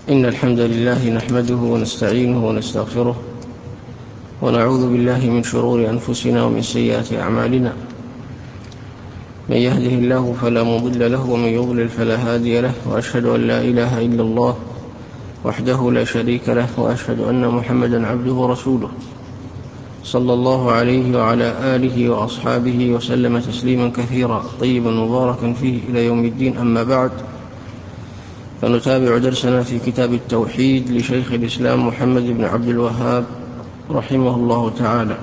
إن الحمد لله نحمده ونستعينه ونستغفره ونعوذ بالله من شرور أنفسنا ومن سيئات أعمالنا. من يهده الله فلا مضل له ومن يضلل فلا هادي له، وأشهد أن لا إله إلا الله وحده لا شريك له، وأشهد أن محمدا عبده ورسوله صلى الله عليه وعلى آله وأصحابه وسلم تسليما كثيرا طيبا مباركا فيه إلى يوم الدين. أما بعد، فنتابع درسنا في كتاب التوحيد لشيخ الإسلام محمد بن عبد الوهاب رحمه الله تعالى.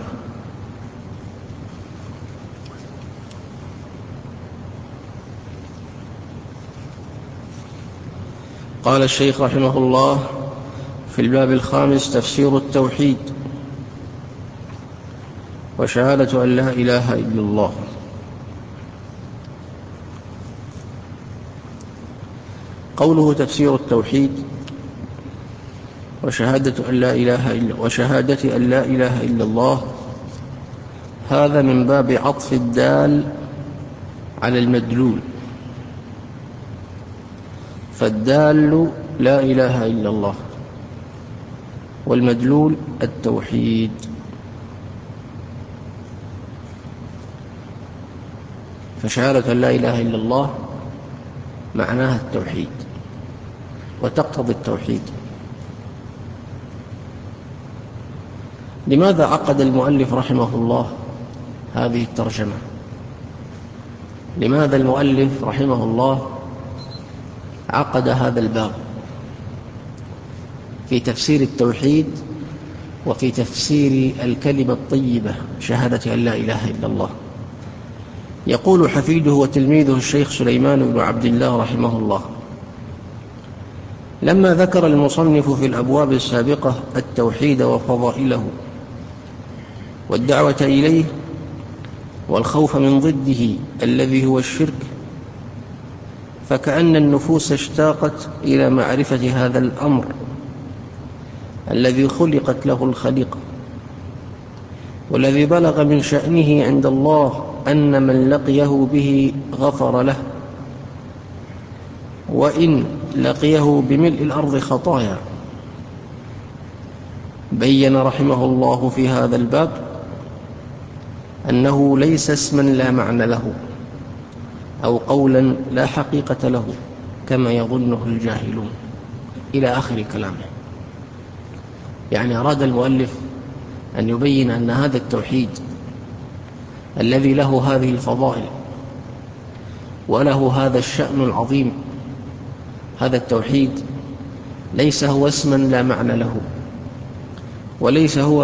قال الشيخ رحمه الله في الباب الخامس: تفسير التوحيد وشهادة أن لا إله إلا الله. قوله تفسير التوحيد وشهادة أن لا إله إلا الله، هذا من باب عطف الدال على المدلول، فالدال لا إله إلا الله والمدلول التوحيد. فشهادة أن لا إله إلا الله معناها التوحيد وتقتضي التوحيد. لماذا عقد المؤلف رحمه الله هذه الترجمة؟ لماذا المؤلف رحمه الله عقد هذا الباب في تفسير التوحيد وفي تفسير الكلمة الطيبة شهادة أن لا إله إلا الله؟ يقول حفيده وتلميذه الشيخ سليمان بن عبد الله رحمه الله: لما ذكر المصنف في الأبواب السابقة التوحيد وفضائله والدعوة إليه والخوف من ضده الذي هو الشرك، فكأن النفوس اشتاقت إلى معرفة هذا الأمر الذي خلقت له الخليقة، والذي بلغ من شأنه عند الله أن من لقيه به غفر له، وإن لقيه بملء الأرض خطايا. بين رحمه الله في هذا الباب أنه ليس اسما لا معنى له أو قولا لا حقيقة له كما يظنه الجاهلون، إلى آخر كلامه. يعني أراد المؤلف أن يبين أن هذا التوحيد الذي له هذه الفضائل وله هذا الشأن العظيم، هذا التوحيد ليس هو اسما لا معنى له، وليس هو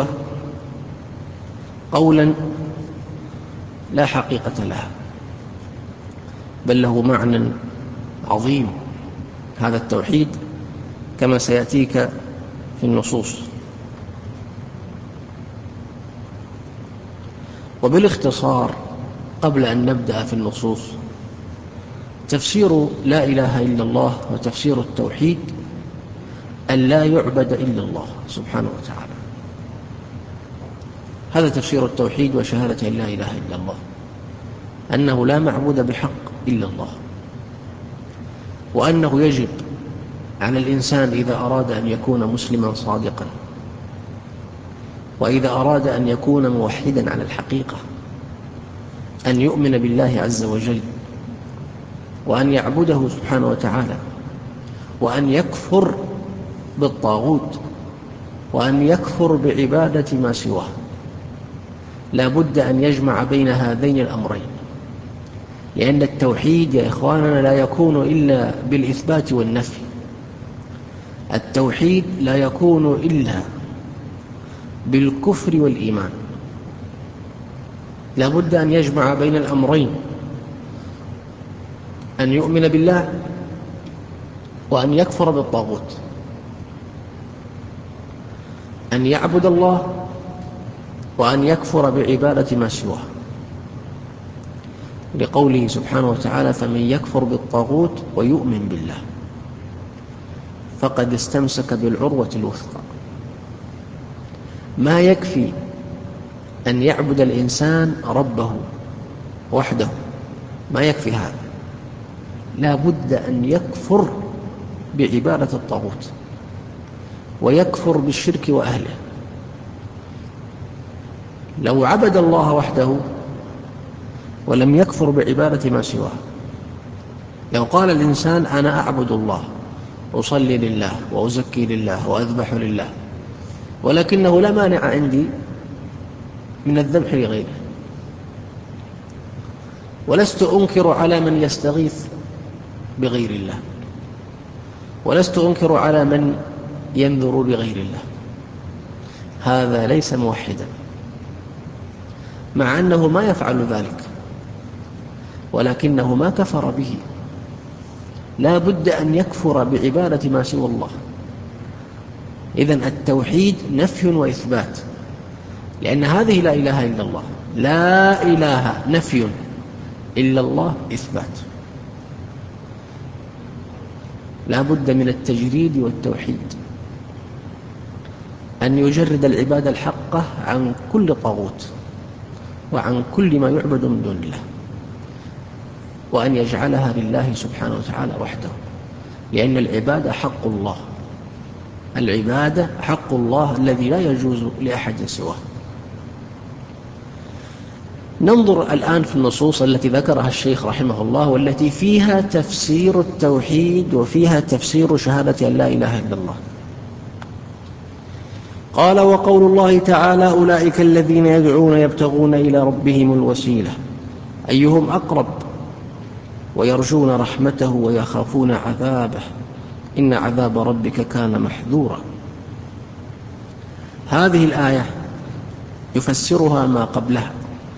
قولا لا حقيقة لها، بل له معنى عظيم هذا التوحيد كما سيأتيك في النصوص. وبالاختصار قبل أن نبدأ في النصوص، تفسير لا إله إلا الله وتفسير التوحيد أن لا يعبد إلا الله سبحانه وتعالى. هذا تفسير التوحيد وشهادة أن لا إله إلا الله، أنه لا معبود بحق إلا الله، وأنه يجب على الإنسان إذا أراد أن يكون مسلما صادقا، وإذا أراد أن يكون موحدا على الحقيقة، أن يؤمن بالله عز وجل، وأن يعبده سبحانه وتعالى، وأن يكفر بالطاغوت، وأن يكفر بعبادة ما سواه. لا بد أن يجمع بين هذين الأمرين، لأن التوحيد يا إخواننا لا يكون إلا بالإثبات والنفي. التوحيد لا يكون إلا بالكفر والإيمان. لا بد أن يجمع بين الأمرين، أن يؤمن بالله وأن يكفر بالطاغوت، أن يعبد الله وأن يكفر بعبادة ما سواه، لقوله سبحانه وتعالى: فمن يكفر بالطاغوت ويؤمن بالله فقد استمسك بالعروة الوثقى. ما يكفي أن يعبد الإنسان ربه وحده، ما يكفي هذا، لا بد أن يكفر بعبادة الطاغوت، ويكفر بالشرك وأهله. لو عبد الله وحده ولم يكفر بعبادة ما سواه، لو قال الإنسان أنا أعبد الله، أصلي لله وأزكي لله وأذبح لله، ولكنه لا مانع عندي من الذبح لغيره، ولست أنكر على من يستغيث بغير الله، ولست أنكر على من ينذر بغير الله، هذا ليس موحدا، مع أنه ما يفعل ذلك، ولكنه ما كفر به. لا بد أن يكفر بعبادة ما سوى الله. إذن التوحيد نفي وإثبات، لأن هذه لا إله إلا الله، لا إله نفي إلا الله إثبات. لا بد من التجريد والتوحيد، أن يجرد العبادة الحقة عن كل طاغوت وعن كل ما يعبد من دون الله، وأن يجعلها لله سبحانه وتعالى وحده، لأن العبادة حق الله، العبادة حق الله الذي لا يجوز لأحد سواه. ننظر الآن في النصوص التي ذكرها الشيخ رحمه الله، والتي فيها تفسير التوحيد وفيها تفسير شهادة أن لا إله إلا الله. قال: وقول الله تعالى: أولئك الذين يدعون يبتغون إلى ربهم الوسيلة أيهم أقرب ويرجون رحمته ويخافون عذابه إن عذاب ربك كان محذورا. هذه الآية يفسرها ما قبلها.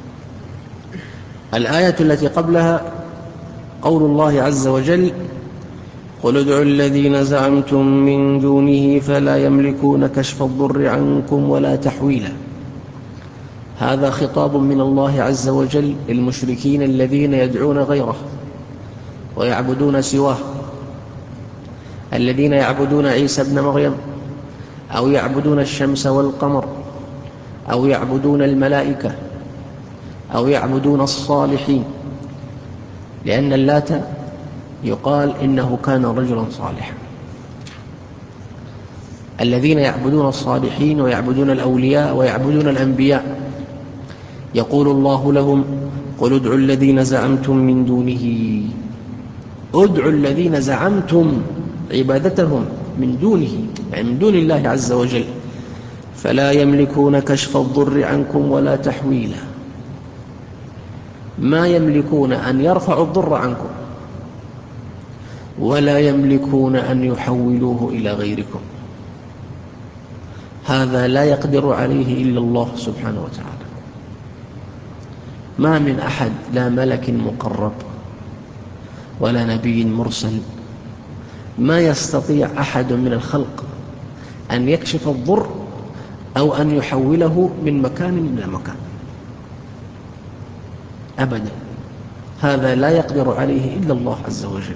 الآية التي قبلها قول الله عز وجل: قل ادعوا الذين زعمتم من دونه فلا يملكون كشف الضر عنكم ولا تحويلا. هذا خطاب من الله عز وجل للمشركين الذين يدعون غيره ويعبدون سواه، الذين يعبدون عيسى ابن مريم، أو يعبدون الشمس والقمر، أو يعبدون الملائكة، أو يعبدون الصالحين، لأن اللات يقال إنه كان رجلا صالحا. الذين يعبدون الصالحين ويعبدون الأولياء ويعبدون الأنبياء، يقول الله لهم: قل ادعوا الذين زعمتم من دونه. ادعوا الذين زعمتم عبادتهم من دونه، يعني من دون الله عز وجل، فلا يملكون كشف الضر عنكم ولا تحويلا. ما يملكون أن يرفعوا الضر عنكم، ولا يملكون أن يحولوه إلى غيركم. هذا لا يقدر عليه إلا الله سبحانه وتعالى. ما من أحد، لا ملك مقرب ولا نبي مرسل، ما يستطيع أحد من الخلق أن يكشف الضر أو أن يحوله من مكان إلى مكان أبدا. هذا لا يقدر عليه إلا الله عز وجل،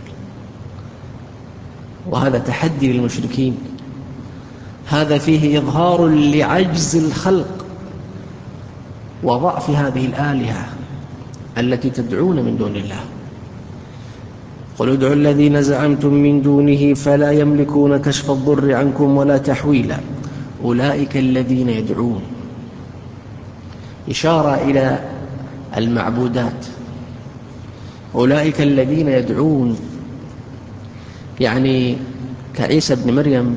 وهذا تحدي للمشركين. هذا فيه إظهار لعجز الخلق وضعف هذه الآلهة التي تدعون من دون الله. قل ادعوا الذين زعمتم من دونه فلا يملكون كشف الضر عنكم ولا تحويلا أولئك الذين يدعون، إشارة إلى المعبودات. أولئك الذين يدعون يعني كعيسى بن مريم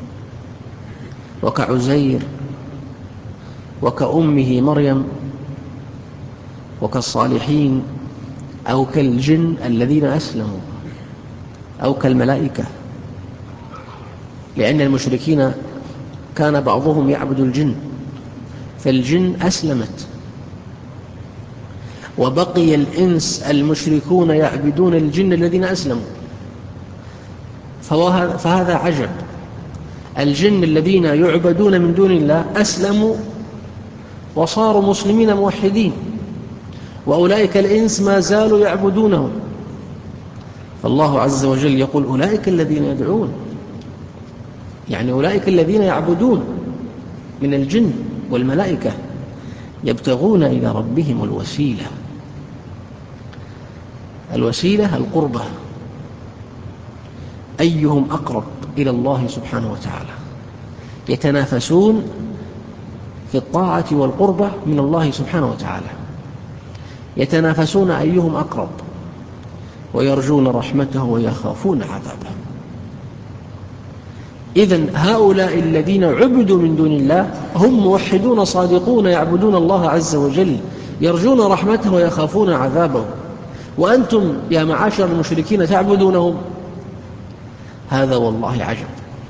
وكعزير وكأمه مريم وكالصالحين، أو كالجن الذين أسلموا، أو كالملائكة، لأن المشركين كان بعضهم يعبد الجن، فالجن أسلمت، وبقي الإنس المشركون يعبدون الجن الذين أسلموا. فهذا عجب. الجن الذين يعبدون من دون الله أسلموا وصاروا مسلمين موحدين، وأولئك الإنس ما زالوا يعبدونهم. فالله عز وجل يقول: أولئك الذين يدعون، يعني أولئك الذين يعبدون من الجن والملائكة، يبتغون إلى ربهم الوسيلة. الوسيلة القربة، أيهم أقرب إلى الله سبحانه وتعالى. يتنافسون في الطاعة والقربة من الله سبحانه وتعالى، يتنافسون أيهم أقرب، ويرجون رحمته ويخافون عذابه. إذن هؤلاء الذين عبدوا من دون الله هم موحدون صادقون يعبدون الله عز وجل، يرجون رحمته ويخافون عذابه، وأنتم يا معاشر المشركين تعبدونهم. هذا والله عجب.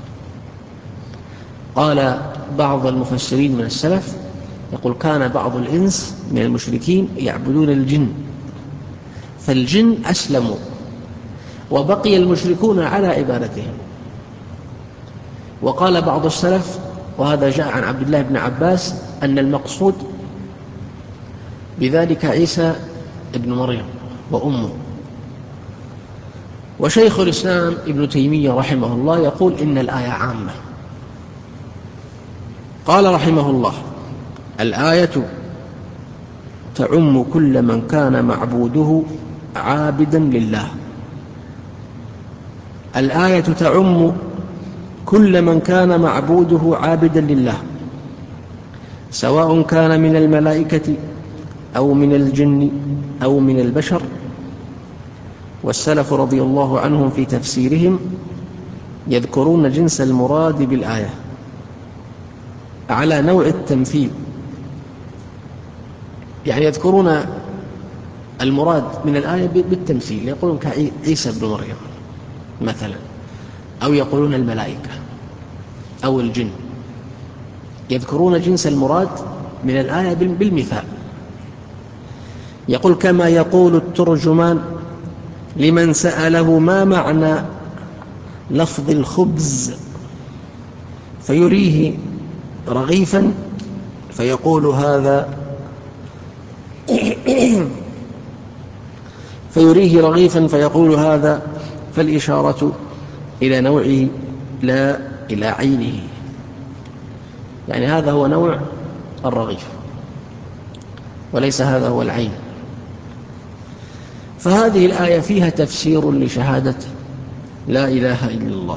قال بعض المفسرين من السلف، يقول كان بعض الإنس من المشركين يعبدون الجن، فالجن أسلموا وبقي المشركون على عبادتهم. وقال بعض السلف، وهذا جاء عن عبد الله بن عباس، أن المقصود بذلك عيسى ابن مريم وأمه. وشيخ الإسلام ابن تيمية رحمه الله يقول إن الآية عامة. قال رحمه الله: الآية تعم كل من كان معبوده عابدا لله. الآية تعم كل من كان معبوده عابدا لله، سواء كان من الملائكة أو من الجن أو من البشر. والسلف رضي الله عنهم في تفسيرهم يذكرون جنس المراد بالآية على نوع التمثيل، يعني يذكرون المراد من الآية بالتمثيل، يقولون كعيسى بن مريم مثلا، أو يقولون الملائكة أو الجن، يذكرون جنس المراد من الآية بالمثال. يقول: كما يقول الترجمان لمن سأله ما معنى لفظ الخبز فيريه رغيفا فيقول هذا فالإشارة إلى نوعه لا إلى عينه، يعني هذا هو نوع الرغيف وليس هذا هو العين. فهذه الآية فيها تفسير لشهادة لا إله إلا الله.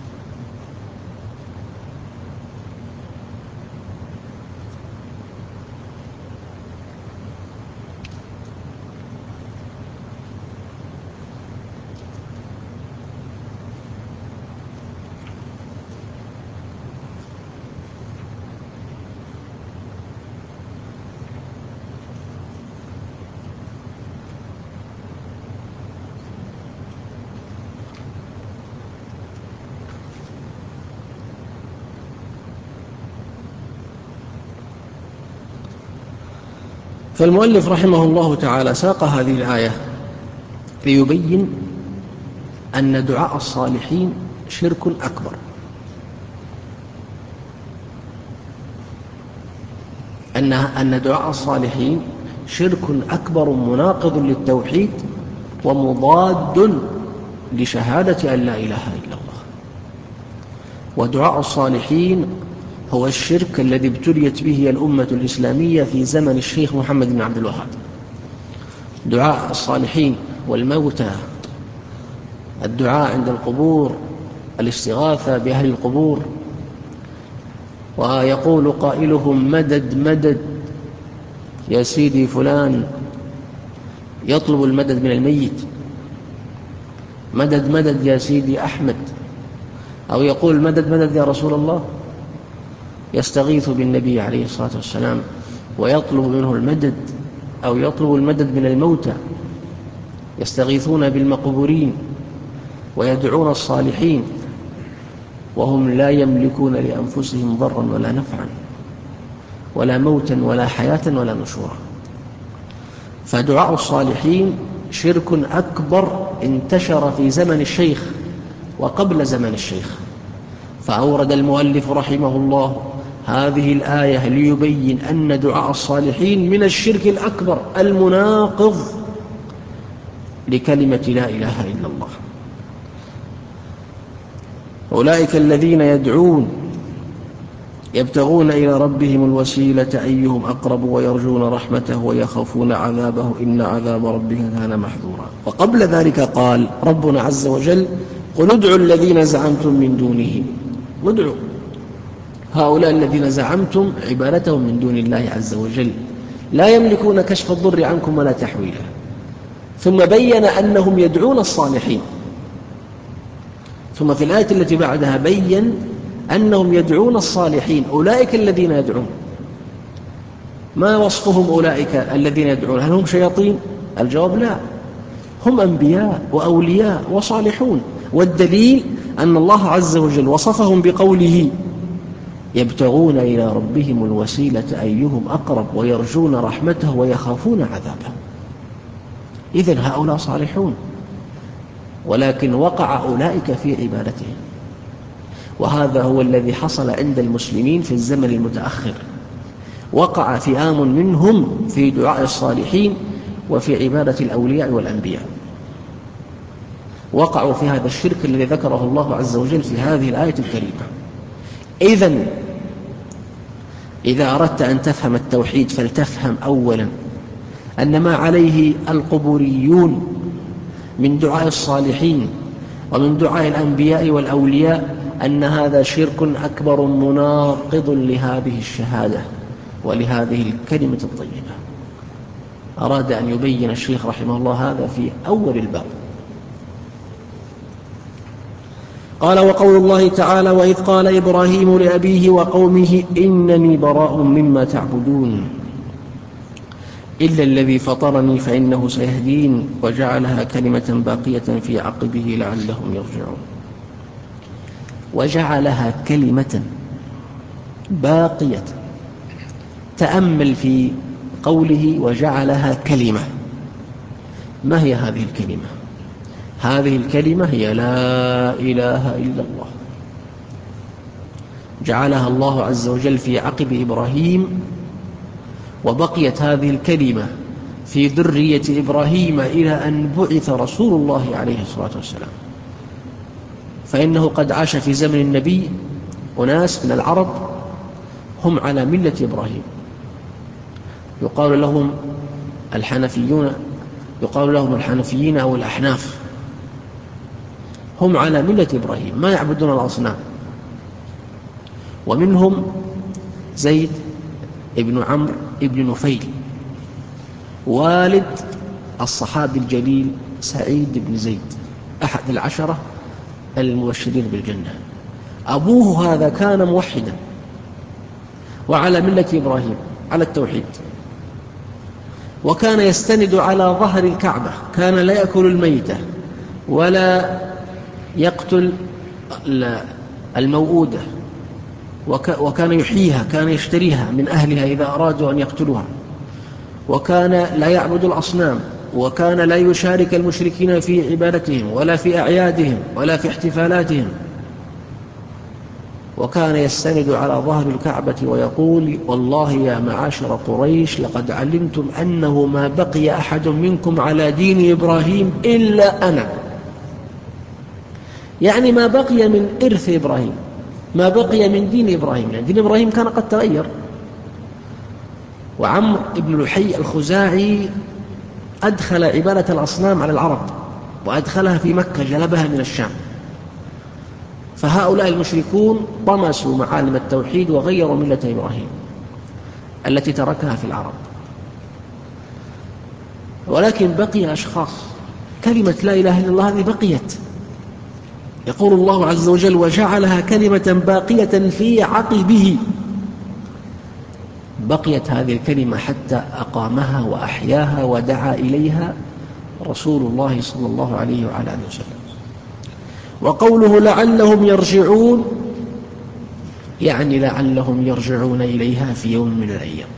فالمؤلف رحمه الله تعالى ساق هذه الآية ليبين أن دعاء الصالحين شرك أكبر، أن دعاء الصالحين شرك أكبر مناقض للتوحيد ومضاد لشهادة أن لا إله إلا الله. ودعاء الصالحين هو الشرك الذي ابتليت به الأمة الإسلامية في زمن الشيخ محمد بن عبد الوهاب. دعاء الصالحين والموتى، الدعاء عند القبور، الاستغاثة بأهل القبور، ويقول قائلهم مدد مدد يا سيدي فلان، يطلب المدد من الميت، مدد مدد يا سيدي أحمد، أو يقول مدد مدد يا رسول الله، يستغيث بالنبي عليه الصلاة والسلام ويطلب منه المدد، أو يطلب المدد من الموتى، يستغيثون بالمقبورين ويدعون الصالحين وهم لا يملكون لأنفسهم ضرا ولا نفعا ولا موتا ولا حياة ولا نشورا. فدعاء الصالحين شرك أكبر انتشر في زمن الشيخ وقبل زمن الشيخ. فأورد المؤلف رحمه الله هذه الآية ليبين أن دعاء الصالحين من الشرك الأكبر المناقض لكلمة لا إله إلا الله. أولئك الذين يدعون يبتغون إلى ربهم الوسيلة أيهم أقرب ويرجون رحمته ويخافون عذابه إن عذاب ربك كان محذورا. وقبل ذلك قال ربنا عز وجل: قل ادعوا الذين زعمتم من دونه، ادعوا هؤلاء الذين زعمتم عبادتهم من دون الله عز وجل لا يملكون كشف الضر عنكم ولا تحويله. ثم بين أنهم يدعون الصالحين، ثم في الآية التي بعدها بين أنهم يدعون الصالحين. أولئك الذين يدعون، ما وصفهم أولئك الذين يدعون؟ هل هم شياطين؟ الجواب لا، هم أنبياء وأولياء وصالحون. والدليل أن الله عز وجل وصفهم بقوله يبتغون إلى ربهم الوسيلة أيهم أقرب ويرجون رحمته ويخافون عذابه. إذن هؤلاء صالحون، ولكن وقع أولئك في عبادتهم. وهذا هو الذي حصل عند المسلمين في الزمن المتأخر. وقع فئام منهم في دعاء الصالحين وفي عبادة الأولياء والأنبياء، وقعوا في هذا الشرك الذي ذكره الله عز وجل في هذه الآية الكريمة. إذن إذا أردت أن تفهم التوحيد فلتفهم أولا أن ما عليه القبوريون من دعاء الصالحين ومن دعاء الأنبياء والأولياء أن هذا شرك أكبر مناقض لهذه الشهادة ولهذه الكلمة الطيبة. أراد أن يبين الشيخ رحمه الله هذا في أول الباب. قال: وقول الله تعالى: وإذ قال إبراهيم لأبيه وقومه إنني براء مما تعبدون إلا الذي فطرني فإنه سيهدين وجعلها كلمة باقية في عقبه لعلهم يرجعون. وجعلها كلمة باقية. تأمل في قوله وجعلها كلمة. ما هي هذه الكلمة؟ هذه الكلمة هي لا إله إلا الله. جعلها الله عز وجل في عقب إبراهيم، وبقيت هذه الكلمة في ذرية إبراهيم إلى أن بعث رسول الله عليه الصلاة والسلام. فإنه قد عاش في زمن النبي أناس من العرب هم على ملة إبراهيم، يقال لهم الحنفيون، يقال لهم الحنفيين أو الأحناف. هم على ملة إبراهيم، ما يعبدون الأصنام. ومنهم زيد ابن عمرو ابن نفيل والد الصحابي الجليل سعيد بن زيد أحد العشرة المبشرين بالجنة. أبوه هذا كان موحدا وعلى ملة إبراهيم على التوحيد، وكان يستند على ظهر الكعبة، كان لا يأكل الميتة ولا يقتل الموؤودة، وكان يحييها، كان يشتريها من أهلها إذا أرادوا أن يقتلوها، وكان لا يعبد الأصنام، وكان لا يشارك المشركين في عبادتهم ولا في أعيادهم ولا في احتفالاتهم، وكان يستند على ظهر الكعبة ويقول: والله يا معاشر قريش لقد علمتم أنه ما بقي أحد منكم على دين إبراهيم إلا أنا. يعني ما بقي من إرث إبراهيم، ما بقي من دين إبراهيم، يعني دين إبراهيم كان قد تغير. وعمرو بن لحي الخزاعي أدخل عبادة الأصنام على العرب وأدخلها في مكة، جلبها من الشام. فهؤلاء المشركون طمسوا معالم التوحيد وغيروا ملة إبراهيم التي تركها في العرب. ولكن بقي أشخاص، كلمة لا إله إلا الله هذه بقيت. يقول الله عز وجل: وجعلها كلمة باقية في عقبه. بقيت هذه الكلمة حتى أقامها وأحياها ودعا إليها رسول الله صلى الله عليه وعلى آله وسلم. وقوله لعلهم يرجعون، يعني لعلهم يرجعون إليها في يوم من الأيام.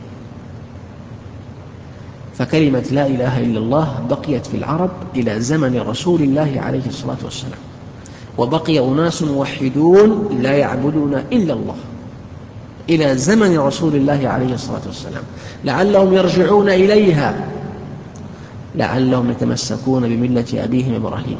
فكلمة لا إله إلا الله بقيت في العرب إلى زمن رسول الله عليه الصلاة والسلام، وبقي أناس موحدون لا يعبدون إلا الله إلى زمن رسول الله عليه الصلاة والسلام. لعلهم يرجعون إليها، لعلهم يتمسكون بملة أبيهم إبراهيم.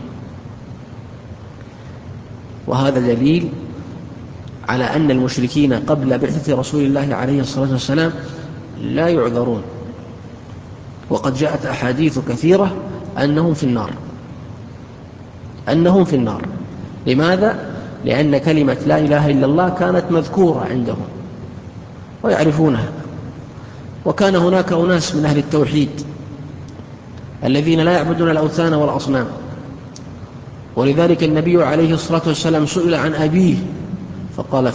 وهذا دليل على أن المشركين قبل بعثة رسول الله عليه الصلاة والسلام لا يعذرون، وقد جاءت أحاديث كثيرة أنهم في النار. أنهم في النار. لماذا؟ لأن كلمة لا إله إلا الله كانت مذكورة عندهم ويعرفونها. وكان هناك أناس من أهل التوحيد الذين لا يعبدون الأوثان والأصنام، ولذلك النبي عليه الصلاة والسلام سئل عن أبيه فقال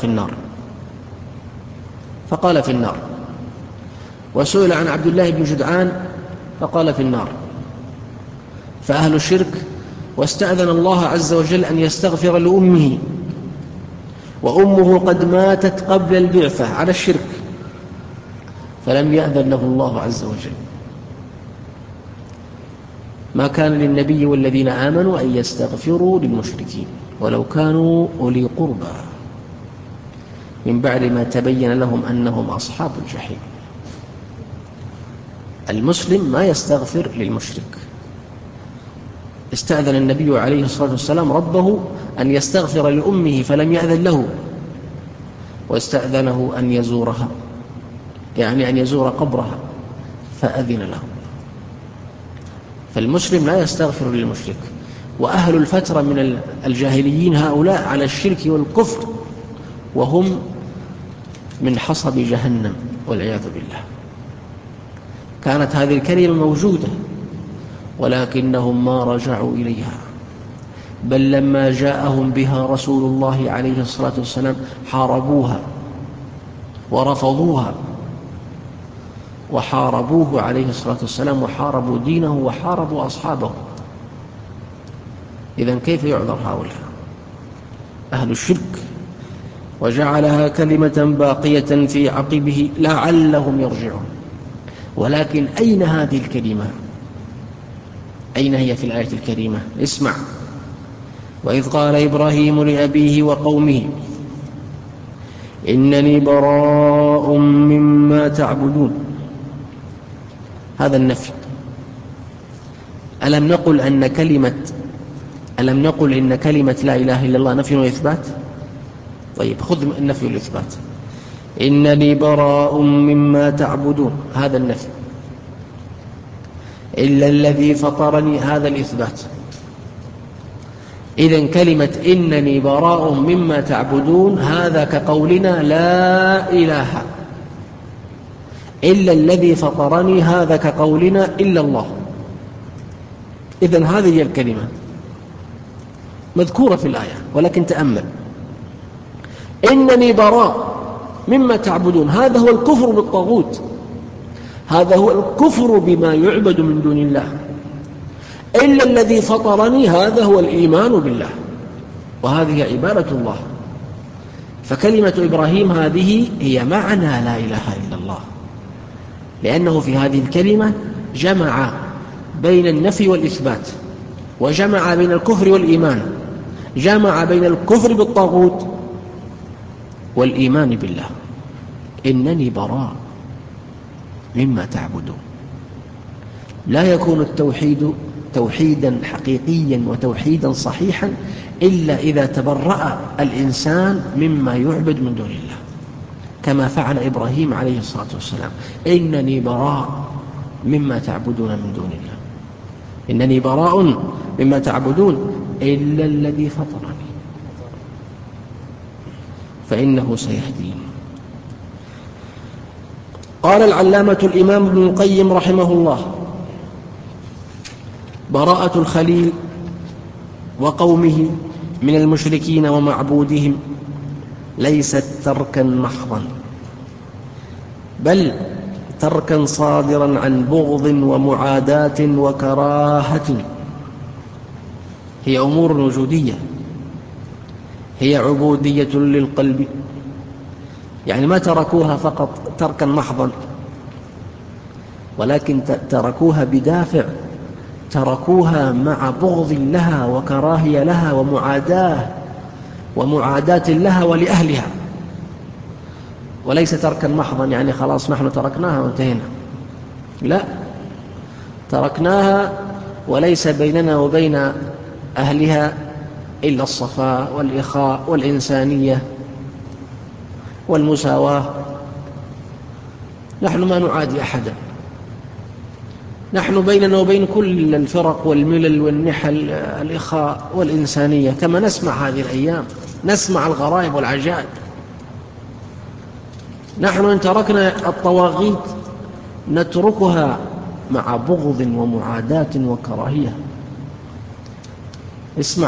في النار، وسئل عن عبد الله بن جدعان فقال في النار. فأهل الشرك، واستأذن الله عز وجل أن يستغفر لأمه، وأمه قد ماتت قبل البعثة على الشرك، فلم يأذن له الله عز وجل. ما كان للنبي والذين آمنوا أن يستغفروا للمشركين ولو كانوا أولي قربى من بعد ما تبين لهم أنهم أصحاب الجحيم. المسلم ما يستغفر للمشرك. استأذن النبي عليه الصلاة والسلام ربه أن يستغفر لأمه فلم يأذن له، واستأذنه أن يزورها، يعني أن يزور قبرها، فأذن له. فالمسلم لا يستغفر للمشرك. وأهل الفترة من الجاهليين هؤلاء على الشرك والكفر، وهم من حصب جهنم والعياذ بالله. كانت هذه الكلمة موجودة ولكنهم ما رجعوا إليها، بل لما جاءهم بها رسول الله عليه الصلاة والسلام حاربوها ورفضوها، وحاربوه عليه الصلاة والسلام، وحاربوا دينه، وحاربوا أصحابه. إذن كيف يعذر هؤلاء أهل الشرك؟ وجعلها كلمة باقية في عقبه لعلهم يرجعون. ولكن أين هذه الكلمة؟ أين هي في الآية الكريمة؟ اسمع: وإذ قال إبراهيم لأبيه وقومه إنني براء مما تعبدون. هذا النفي. ألم نقل إن كلمة لا إله إلا الله نفي وإثبات؟ طيب، خذ النفي والإثبات. إنني براء مما تعبدون، هذا النفي. إلا الذي فطرني، هذا الإثبات. إذن كلمة إنني براء مما تعبدون هذا كقولنا لا إله. إلا الذي فطرني هذا كقولنا إلا الله. إذن هذه هي الكلمة مذكورة في الآية. ولكن تأمل: إنني براء مما تعبدون، هذا هو الكفر بالطاغوت، هذا هو الكفر بما يعبد من دون الله. إلا الذي فطرني، هذا هو الإيمان بالله، وهذه عبادة الله. فكلمة إبراهيم هذه هي معنى لا إله إلا الله، لأنه في هذه الكلمة جمع بين النفي والإثبات، وجمع بين الكفر والإيمان، جمع بين الكفر بالطاغوت والإيمان بالله. إنني براء مما تعبدون. لا يكون التوحيد توحيدا حقيقيا وتوحيدا صحيحا إلا إذا تبرأ الإنسان مما يعبد من دون الله، كما فعل إبراهيم عليه الصلاة والسلام: إنني براء مما تعبدون من دون الله، إنني براء مما تعبدون إلا الذي فطرني فإنه سيهدين. قال العلامة الإمام ابن القيم رحمه الله: براءة الخليل وقومه من المشركين ومعبودهم ليست تركا محضا، بل تركا صادرا عن بغض ومعاداة وكراهة. هي أمور وجودية، هي عبودية للقلب، يعني ما تركوها فقط تركا محضا، ولكن تركوها بدافع، تركوها مع بغض لها وكراهية لها ومعاداة لها ولأهلها. وليس تركا محضا يعني خلاص نحن تركناها وانتهينا، لا، تركناها وليس بيننا وبين أهلها إلا الصفاء والإخاء والإنسانية والمساواة. نحن ما نعادي أحدا، نحن بيننا وبين كل الفرق والملل والنحل الإخاء والإنسانية كما نسمع هذه الأيام. نسمع الغرائب والعجائب. نحن إن تركنا الطواغيت نتركها مع بغض ومعاداة وكراهية. اسمع،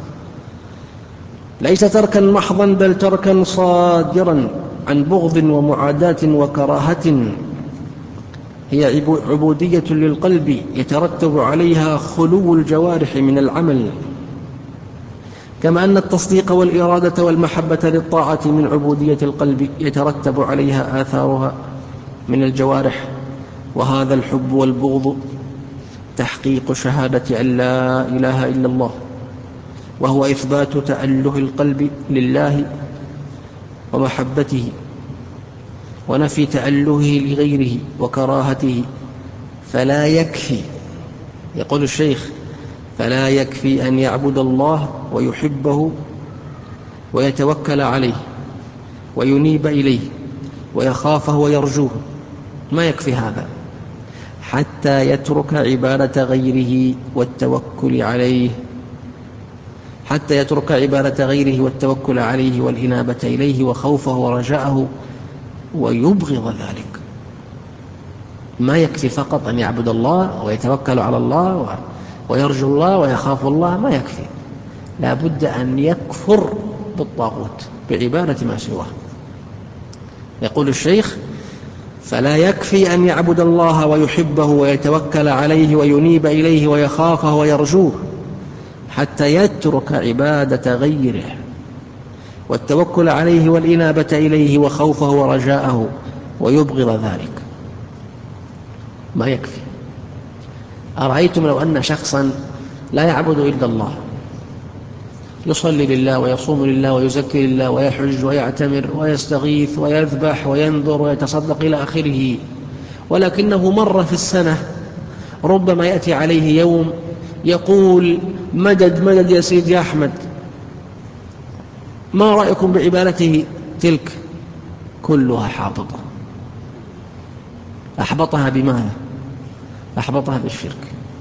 ليس تركا محضا بل تركا صادرا عن بغض ومعاداة وكراهة. هي عبودية للقلب يترتب عليها خلو الجوارح من العمل، كما أن التصديق والإرادة والمحبة للطاعة من عبودية القلب يترتب عليها آثارها من الجوارح. وهذا الحب والبغض تحقيق شهادة أن لا إله إلا الله، وهو إثبات تأله القلب لله ومحبته، ونفي تألهه لغيره وكراهته. فلا يكفي، يقول الشيخ، فلا يكفي أن يعبد الله ويحبه ويتوكل عليه وينيب إليه ويخافه ويرجوه، ما يكفي هذا حتى يترك عبادة غيره والتوكل عليه، حتى يترك عبادة غيره والتوكل عليه والإنابة إليه وخوفه ورجاءه ويبغض ذلك. ما يكفي فقط أن يعبد الله ويتوكل على الله ويرجو الله ويخاف الله، ما يكفي، لا بد أن يكفر بالطاغوت بعبادة ما سواه. يقول الشيخ: فلا يكفي أن يعبد الله ويحبه ويتوكل عليه وينيب إليه ويخافه ويرجوه حتى يترك عبادة غيره والتوكل عليه والإنابة إليه وخوفه ورجاءه ويبغض ذلك. ما يكفي. أرأيتم لو أن شخصا لا يعبد إلا الله، يصلي لله ويصوم لله ويزكي لله ويحج ويعتمر ويستغيث ويذبح وينذر ويتصدق إلى آخره، ولكنه مرة في السنة ربما يأتي عليه يوم يقول: مدد مدد يا سيدي أحمد، ما رأيكم بعبادته تلك؟ كلها حابطة. أحبطها بماذا؟ أحبطها بالشرك،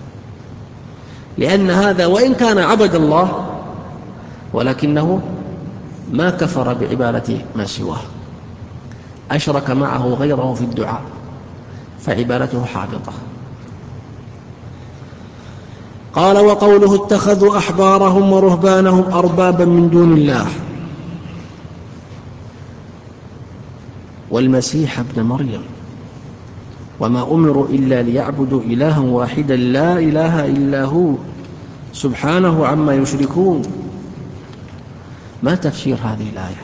لأن هذا وإن كان عبد الله ولكنه ما كفر بعبادة ما سواه، أشرك معه غيره في الدعاء، فعبادته حابطة. قال: وقوله اتخذوا أحبارهم ورهبانهم أربابا من دون الله والمسيح ابن مريم وما أمروا إلا ليعبدوا إلها واحدا لا إله إلا هو سبحانه عما يشركون. ما تفسير هذه الآية؟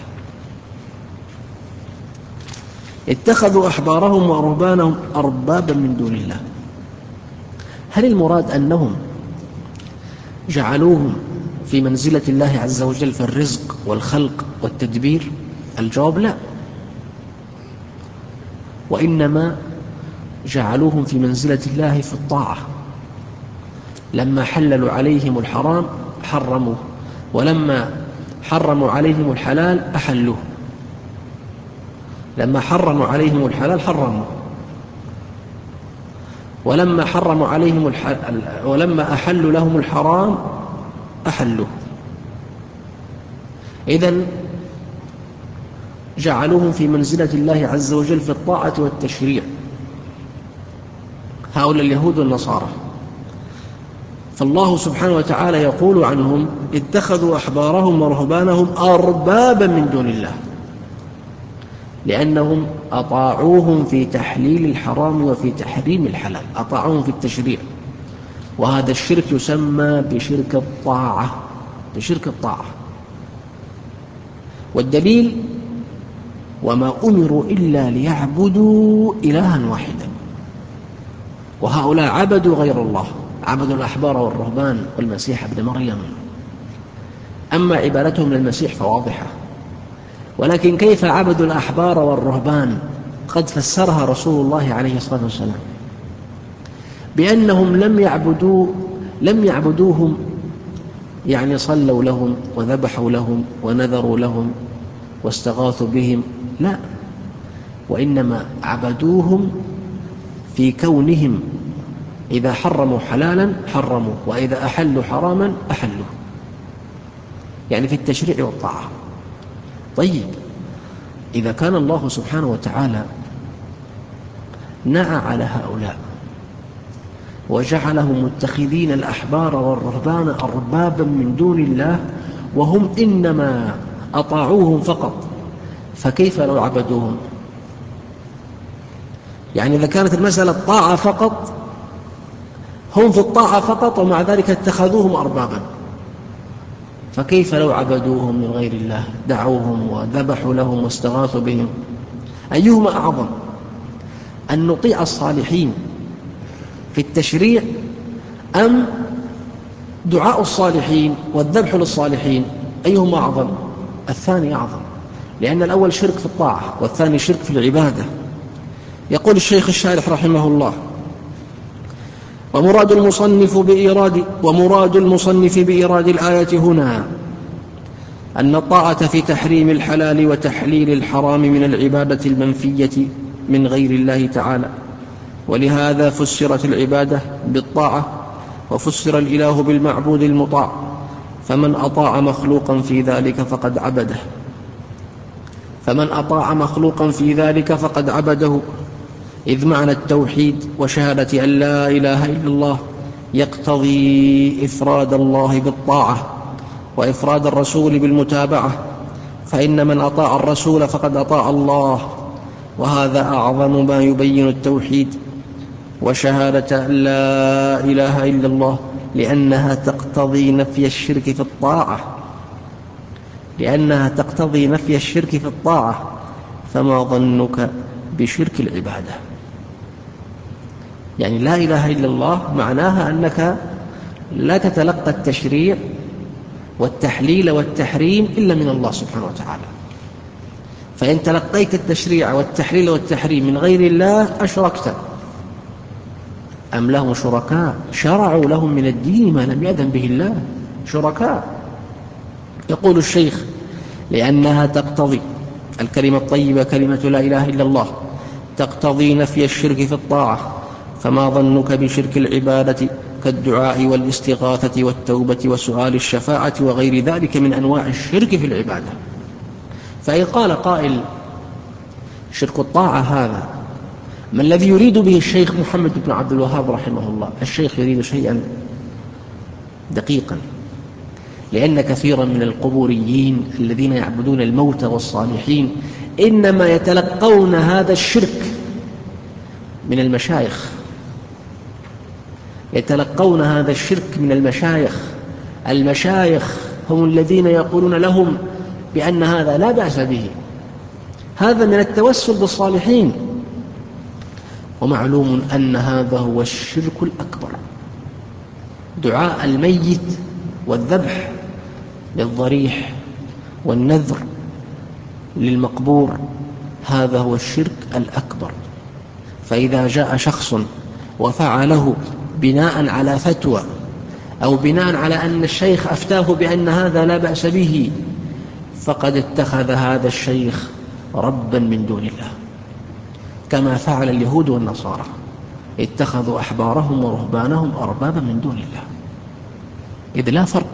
اتخذوا أحبارهم ورهبانهم أربابا من دون الله، هل المراد أنهم جعلوهم في منزلة الله عز وجل في الرزق والخلق والتدبير؟ الجواب لا، وإنما جعلوهم في منزلة الله في الطاعة. لما حللوا عليهم الحرام حرموه، ولما حرموا عليهم الحلال أحلوه، لما حرموا عليهم الحلال حرموه، ولما حرموا عليهم ولما أحلوا لهم الحرام أحلوه. إذن جعلوهم في منزلة الله عز وجل في الطاعة والتشريع، هؤلاء اليهود والنصارى. فالله سبحانه وتعالى يقول عنهم: اتخذوا أحبارهم ورهبانهم أربابا من دون الله، لأنهم أطاعوهم في تحليل الحرام وفي تحريم الحلال، أطاعوهم في التشريع، وهذا الشرك يسمى بشرك الطاعة، بشرك الطاعة. والدليل: وما أمروا إلا ليعبدوا إلها واحدا. وهؤلاء عبدوا غير الله، عبدوا الأحبار والرهبان والمسيح ابن مريم. أما عبادتهم للمسيح فواضحة، ولكن كيف عبدوا الأحبار والرهبان؟ قد فسرها رسول الله عليه الصلاة والسلام بأنهم لم يعبدوهم يعني صلوا لهم وذبحوا لهم ونذروا لهم واستغاثوا بهم، لا، وإنما عبدوهم في كونهم إذا حرموا حلالا حرموا، وإذا أحلوا حراما أحلوا، يعني في التشريع والطاعة. طيب، إذا كان الله سبحانه وتعالى نعى على هؤلاء وجعلهم متخذين الأحبار والرهبان أربابا من دون الله وهم إنما أطاعوهم فقط، فكيف لو عبدوهم؟ يعني إذا كانت المسألة طاعة فقط، هم في الطاعة فقط ومع ذلك اتخذوهم أربابا، فكيف لو عبدوهم من غير الله، دعوهم وذبحوا لهم واستغاثوا بهم؟ أيهما أعظم، أن نطيع الصالحين في التشريع أم دعاء الصالحين والذبح للصالحين؟ أيهما أعظم؟ الثاني أعظم، لأن الأول شرك في الطاعة والثاني شرك في العبادة. يقول الشيخ الشارح رحمه الله: ومراد المصنف بإيراد الآية هنا أن الطاعة في تحريم الحلال وتحليل الحرام من العبادة المنفية من غير الله تعالى، ولهذا فسرت العبادة بالطاعة وفسر الإله بالمعبود المطاع، فمن أطاع مخلوقا في ذلك فقد عبده، إذ معنى التوحيد وشهادة أن لا إله إلا الله يقتضي إفراد الله بالطاعة وإفراد الرسول بالمتابعة، فإن من أطاع الرسول فقد أطاع الله، وهذا أعظم ما يبين التوحيد وشهادة أن لا إله إلا الله، لأنها تقتضي نفي الشرك في الطاعة، فما ظنك بشرك العبادة؟ يعني لا إله إلا الله معناها أنك لا تتلقى التشريع والتحليل والتحريم إلا من الله سبحانه وتعالى، فإن تلقيت التشريع والتحليل والتحريم من غير الله أشركت. أم لهم شركاء شرعوا لهم من الدين ما لم يأذن به الله؟ شركاء. يقول الشيخ: لأنها تقتضي، الكلمة الطيبة كلمة لا إله إلا الله، تقتضي نفي الشرك في الطاعة، فما ظنك بشرك العبادة كالدعاء والاستغاثة والتوبة وسؤال الشفاعة وغير ذلك من أنواع الشرك في العبادة؟ فإن قال قائل: شرك الطاعة هذا ما الذي يريد به الشيخ محمد بن عبد الوهاب رحمه الله؟ الشيخ يريد شيئا دقيقا، لأن كثيرا من القبوريين الذين يعبدون الموتى والصالحين إنما يتلقون هذا الشرك من المشايخ. المشايخ هم الذين يقولون لهم بأن هذا لا بأس به، هذا من التوسل بالصالحين، ومعلوم أن هذا هو الشرك الأكبر. دعاء الميت والذبح للضريح والنذر للمقبور هذا هو الشرك الأكبر. فإذا جاء شخص وفعله بناء على فتوى أو بناء على أن الشيخ أفتاه بأن هذا لا بأس به، فقد اتخذ هذا الشيخ ربا من دون الله، كما فعل اليهود والنصارى، اتخذوا أحبارهم ورهبانهم أربابا من دون الله. إذ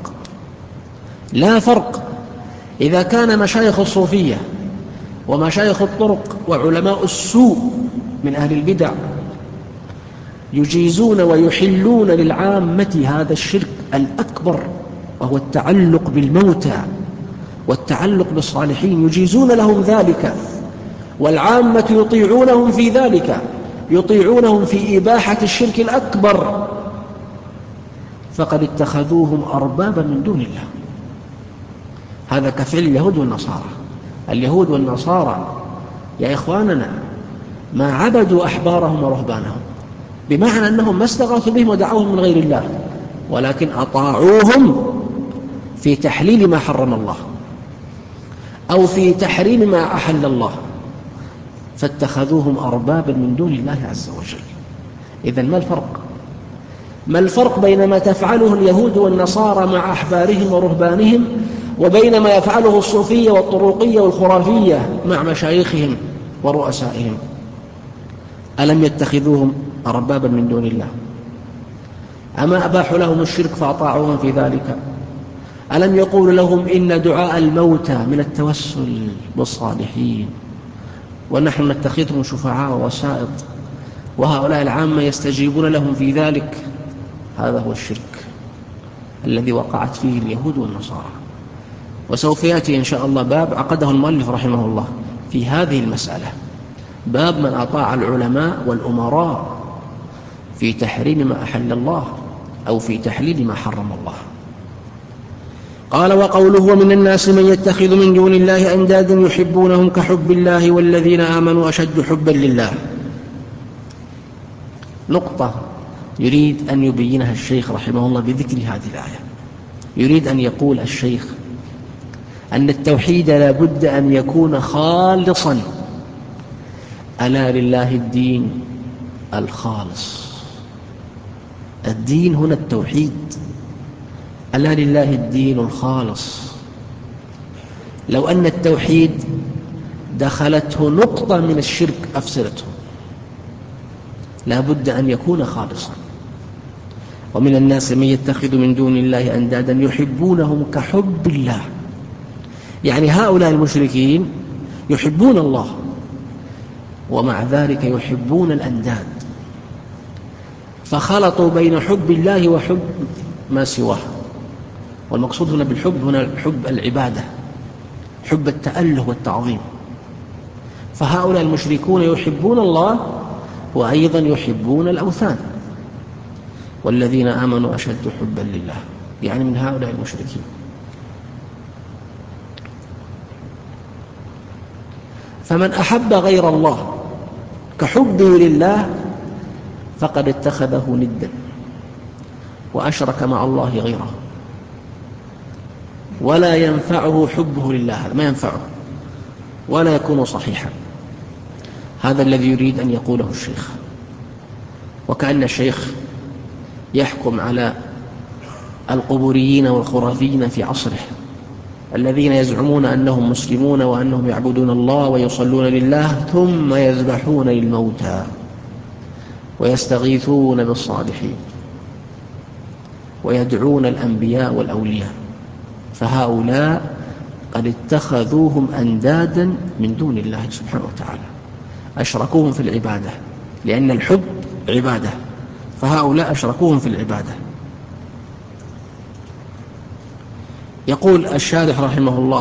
لا فرق إذا كان مشايخ الصوفية ومشايخ الطرق وعلماء السوء من أهل البدع يجيزون ويحلون للعامة هذا الشرك الأكبر، وهو التعلق بالموتى والتعلق بالصالحين، يجيزون لهم ذلك، والعامة يطيعونهم في ذلك، يطيعونهم في إباحة الشرك الأكبر، فقد اتخذوهم أربابا من دون الله. هذا كفعل اليهود والنصارى. اليهود والنصارى يا إخواننا ما عبدوا أحبارهم ورهبانهم، بمعنى أنهم ما استغاثوا بهم ودعوهم من غير الله، ولكن أطاعوهم في تحليل ما حرم الله أو في تحريم ما أحل الله، فاتخذوهم أربابا من دون الله عز وجل. إذن ما الفرق بين ما تفعله اليهود والنصارى مع أحبارهم ورهبانهم وبين ما يفعله الصوفية والطرقية والخرافية مع مشايخهم ورؤسائهم؟ ألم يتخذوهم أربابا من دون الله؟ أما أباحوا لهم الشرك فأطاعوهم في ذلك؟ ألم يقول لهم إن دعاء الموتى من التوسل بالصالحين ونحن نتخذهم شفعاء ووسائط وهؤلاء العامة يستجيبون لهم في ذلك؟ هذا هو الشرك الذي وقعت فيه اليهود والنصارى. وسوف يأتي إن شاء الله باب عقده المؤلف رحمه الله في هذه المسألة، باب من أطاع العلماء والأمراء في تحريم ما أحل الله أو في تحليل ما حرم الله. قال: وقوله: ومن الناس من يتخذ من دون الله أندادا يحبونهم كحب الله والذين آمنوا أشد حبا لله. نقطة يريد أن يبينها الشيخ رحمه الله بذكر هذه الآية. يريد أن يقول الشيخ أن التوحيد لا بد أن يكون خالصا. ألا لله الدين الخالص. الدين هنا التوحيد. ألا لله الدين الخالص. لو أن التوحيد دخلته نقطة من الشرك أفسدته. لا بد أن يكون خالصا. ومن الناس من يتخذ من دون الله أندادا يحبونهم كحب الله. يعني هؤلاء المشركين يحبون الله ومع ذلك يحبون الأنداد، فخلطوا بين حب الله وحب ما سواه. والمقصود هنا بالحب هنا حب العبادة، حب التأله والتعظيم. فهؤلاء المشركون يحبون الله وأيضا يحبون الأوثان. والذين آمنوا أشد حبا لله، يعني من هؤلاء المشركين. فمن أحب غير الله كحبه لله فقد اتخذه ندا وأشرك مع الله غيره، ولا ينفعه حبه لله. هذا ما ينفعه ولا يكون صحيحا. هذا الذي يريد أن يقوله الشيخ. وكأن الشيخ يحكم على القبوريين والخرافيين في عصره الذين يزعمون أنهم مسلمون وأنهم يعبدون الله ويصلون لله ثم يذبحون للموتى ويستغيثون بالصالحين ويدعون الأنبياء والأولياء. فهؤلاء قد اتخذوهم أندادا من دون الله سبحانه وتعالى، أشركوهم في العبادة، لأن الحب عبادة، فهؤلاء أشركوهم في العبادة. يقول الشارح رحمه الله: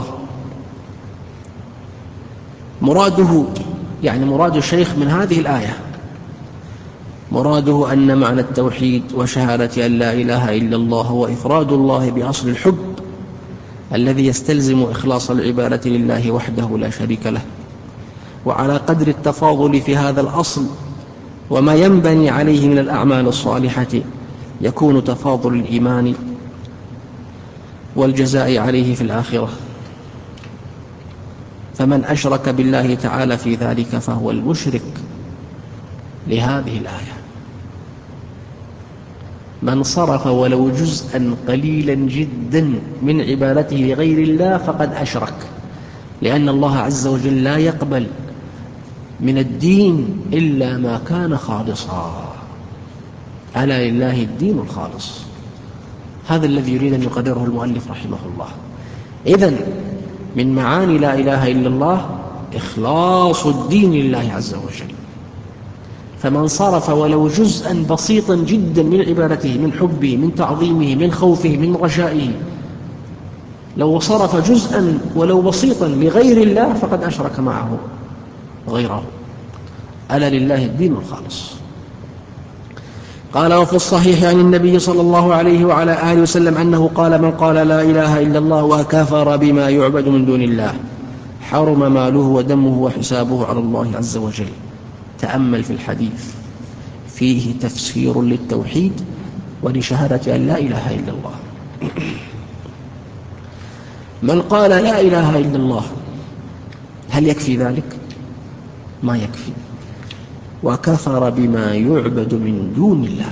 مراده، يعني مراد الشيخ من هذه الآية، مراده أن معنى التوحيد وشهادة أن لا إله إلا الله هو إفراد الله بأصل الحب الذي يستلزم إخلاص العبادة لله وحده لا شريك له. وعلى قدر التفاضل في هذا الأصل وما ينبني عليه من الأعمال الصالحة يكون تفاضل الإيمان والجزاء عليه في الآخرة. فمن أشرك بالله تعالى في ذلك فهو المشرك لهذه الآية. من صرف ولو جزءا قليلا جدا من عبادته لغير الله فقد أشرك، لأن الله عز وجل لا يقبل من الدين إلا ما كان خالصا. ألا لله الدين الخالص. هذا الذي يريد أن يقرره المؤلف رحمه الله. إذن من معاني لا إله إلا الله إخلاص الدين لله عز وجل. فمن صرف ولو جزءا بسيطا جدا من عبادته، من حبه، من تعظيمه، من خوفه، من رجائه، لو صرف جزءا ولو بسيطا لغير الله فقد أشرك معه غيره. ألا لله الدين الخالص. قال: وفي الصحيح عن النبي صلى الله عليه وعلى آله وسلم أنه قال: من قال لا إله إلا الله وكفر بما يعبد من دون الله حرم ماله ودمه وحسابه على الله عز وجل. تأمل في الحديث، فيه تفسير للتوحيد ولشهادة أن لا إله إلا الله. من قال لا إله إلا الله، هل يكفي ذلك؟ ما يكفي. وكفر بما يعبد من دون الله.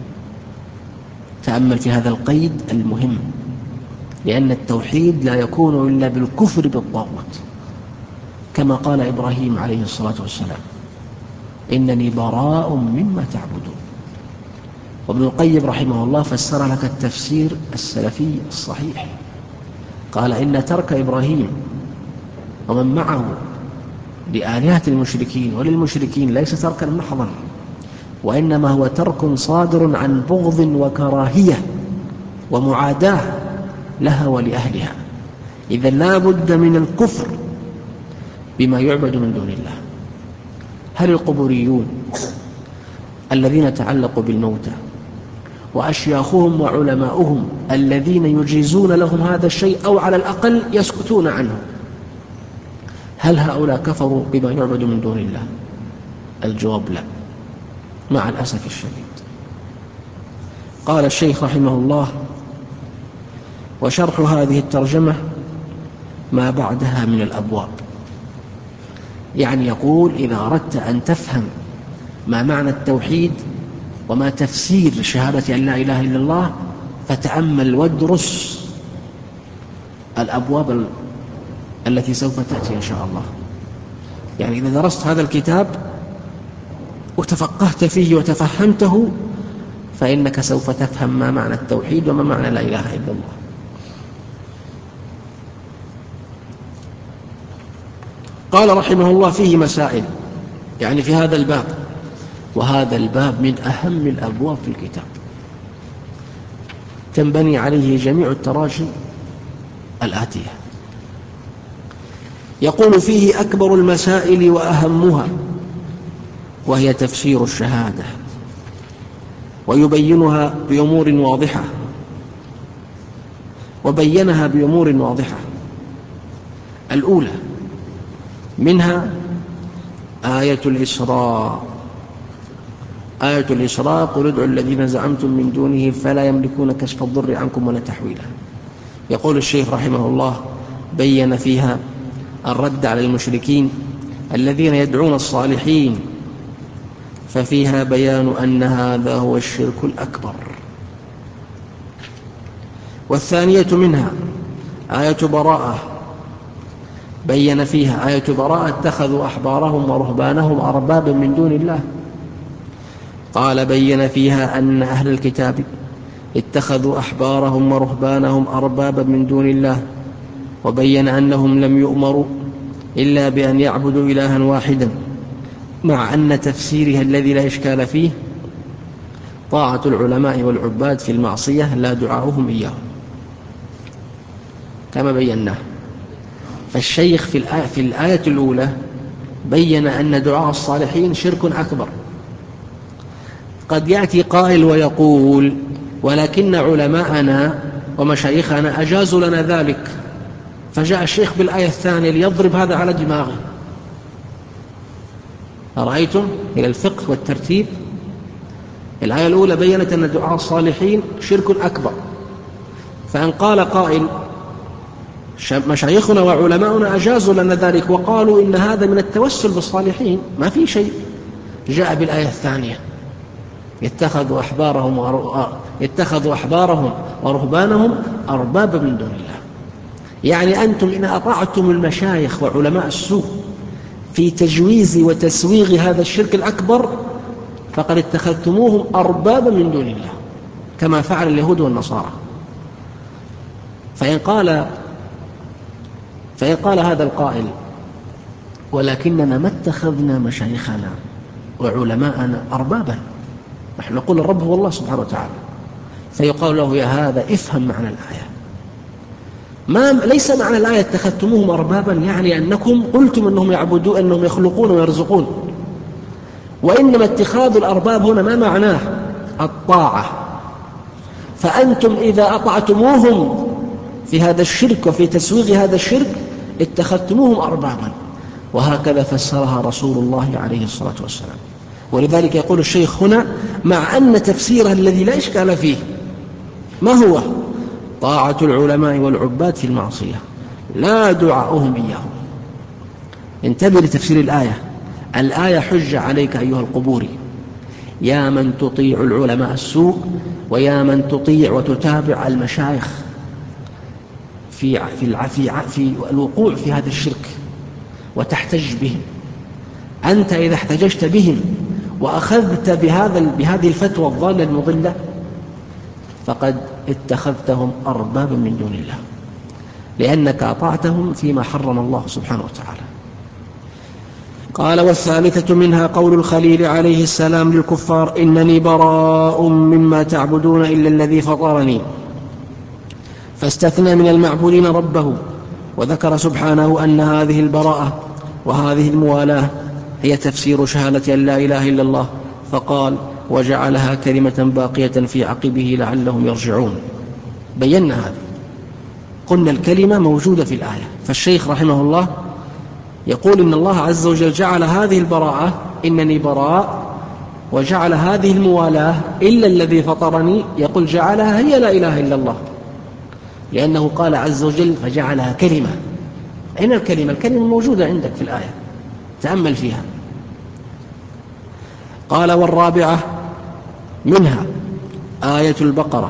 تأمل في هذا القيد المهم، لأن التوحيد لا يكون إلا بالكفر بالطاغوت، كما قال إبراهيم عليه الصلاة والسلام: إنني براء مما تعبدون. وابن القيم رحمه الله فسر لك التفسير السلفي الصحيح قال إن ترك إبراهيم ومن معه لآلهة المشركين وللمشركين ليس تركا محضا، وإنما هو ترك صادر عن بغض وكراهية ومعاداة لها ولأهلها. إذا لا بد من الكفر بما يعبد من دون الله. هل القبوريون الذين تعلقوا بالموتى وأشياخهم وعلماؤهم الذين يجيزون لهم هذا الشيء أو على الأقل يسكتون عنه، هل هؤلاء كفروا بما يعبد من دون الله؟ الجواب لا، مع الأسف الشديد. قال الشيخ رحمه الله: وشرح هذه الترجمة ما بعدها من الأبواب. يعني يقول إذا أردت أن تفهم ما معنى التوحيد وما تفسير شهادة أن لا إله إلا الله فتأمل وادرس الأبواب التي سوف تأتي إن شاء الله. يعني إذا درست هذا الكتاب وتفقهت فيه وتفهمته فإنك سوف تفهم ما معنى التوحيد وما معنى لا إله إلا الله. قال رحمه الله: فيه مسائل، يعني في هذا الباب، وهذا الباب من أهم الأبواب في الكتاب، تنبني عليه جميع التراجم الآتية. يقول: فيه أكبر المسائل وأهمها، وهي تفسير الشهادة، ويبينها بأمور واضحة، وبينها بأمور واضحة. الأولى منها آية الإسراء. آية الإسراء: قل ادعوا الذين زعمتم من دونه فلا يملكون كشف الضر عنكم ولا تحويلا. يقول الشيخ رحمه الله: بين فيها الرد على المشركين الذين يدعون الصالحين، ففيها بيان أن هذا هو الشرك الأكبر. والثانية منها آية براءة، بين فيها آية براءة: اتخذوا أحبارهم ورهبانهم أربابا من دون الله. قال: بين فيها أن أهل الكتاب اتخذوا أحبارهم ورهبانهم أربابا من دون الله، وبين أنهم لم يؤمروا إلا بأن يعبدوا إلها واحدا، مع أن تفسيرها الذي لا إشكال فيه طاعة العلماء والعباد في المعصية لا دعاؤهم إياهم، كما بيناه. فالشيخ في الآية الأولى بين أن دعاء الصالحين شرك أكبر. قد يأتي قائل ويقول: ولكن علماءنا ومشايخنا أجازوا لنا ذلك. فجاء الشيخ بالآية الثانية ليضرب هذا على دماغه. أرأيتم إلى الفقه والترتيب؟ الآية الأولى بيّنت أن دعاء الصالحين شرك أكبر، فإن قال قائل: مشايخنا وعلماؤنا أجازوا لنا ذلك وقالوا إن هذا من التوسل بالصالحين، ما في شيء، جاء بالآية الثانية: اتخذوا أحبارهم ورهبانهم أربابا من دون الله. يعني أنتم إن أطعتم المشايخ وعلماء السوء في تجويز وتسويغ هذا الشرك الأكبر فقد اتخذتموهم أربابا من دون الله، كما فعل اليهود والنصارى. فإن قال هذا القائل: ولكننا ما اتخذنا مشايخنا وعلماءنا أربابا، نحن نقول الرب هو الله سبحانه وتعالى، فيقال له: يا هذا افهم معنى الآية. ليس معنى الآية اتخذتموهم أربابا يعني أنكم قلتم أنهم يعبدون، أنهم يخلقون ويرزقون، وإنما اتخاذ الأرباب هنا ما معناه الطاعة. فأنتم إذا أطعتموهم في هذا الشرك وفي تسويغ هذا الشرك اتخذتموهم أربابا، وهكذا فسرها رسول الله عليه الصلاة والسلام. ولذلك يقول الشيخ هنا: مع أن تفسيرها الذي لا إشكال فيه ما هو؟ طاعة العلماء والعباد في المعصية لا دعاؤهم إياهم. انتبه لتفسير الآية. الآية حجة عليك أيها القبوري، يا من تطيع العلماء السوء، ويا من تطيع وتتابع المشايخ في الوقوع في هذا الشرك وتحتج بهم. أنت إذا احتججت بهم وأخذت بهذه الفتوى الضالة المضلة فقد اتخذتهم أربابا من دون الله. لأنك أطعتهم فيما حرم الله سبحانه وتعالى. قال: والثالثة منها قول الخليل عليه السلام للكفار: إنني براء مما تعبدون إلا الذي فطرني، فاستثنى من المعبودين ربه، وذكر سبحانه أن هذه البراءة وهذه الموالاة هي تفسير شهادة أن لا إله إلا الله، فقال: وجعلها كلمة باقية في عقبه لعلهم يرجعون. بينا هذا، قلنا الكلمة موجودة في الآية، فالشيخ رحمه الله يقول إن الله عز وجل جعل هذه البراءة إنني براء، وجعل هذه الموالاة إلا الذي فطرني، يقول جعلها هي لا إله إلا الله، لأنه قال عز وجل فجعلها كلمة. أين الكلمة؟ الكلمة موجودة عندك في الآية، تأمل فيها. قال: والرابعة منها آية البقرة: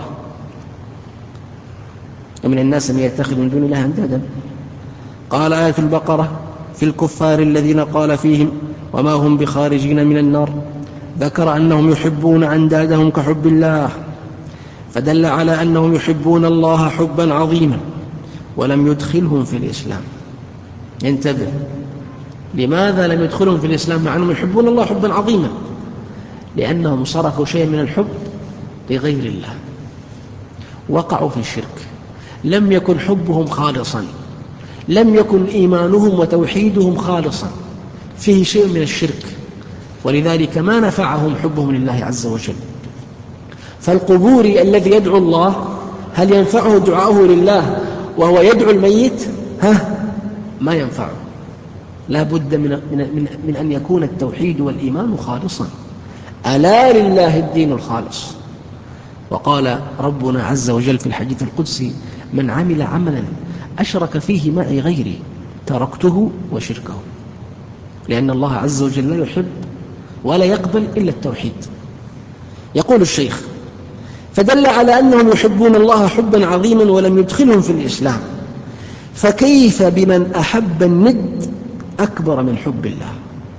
ومن الناس من يتخذ من دون الله أندادا. قال: آية البقرة في الكفار الذين قال فيهم وما هم بخارجين من النار، ذكر أنهم يحبون أندادهم كحب الله، فدل على أنهم يحبون الله حبا عظيما ولم يدخلهم في الإسلام. انتبه، لماذا لم يدخلهم في الإسلام مع أنهم يحبون الله حبا عظيما؟ لأنهم صرفوا شيء من الحب لغير الله، وقعوا في الشرك، لم يكن حبهم خالصا، لم يكن إيمانهم وتوحيدهم خالصا، فيه شيء من الشرك، ولذلك ما نفعهم حبهم لله عز وجل. فالقبوري الذي يدعو الله هل ينفعه دعاؤه لله وهو يدعو الميت؟ ما ينفعه. لا بد من أن يكون التوحيد والإيمان خالصا. ألا لله الدين الخالص. وقال ربنا عز وجل في الحديث القدسي: من عمل عملا أشرك فيه معي غيري تركته وشركه. لأن الله عز وجل لا يحب ولا يقبل إلا التوحيد. يقول الشيخ: فدل على أنهم يحبون الله حبا عظيما ولم يدخلهم في الإسلام، فكيف بمن أحب الند أكبر من حب الله؟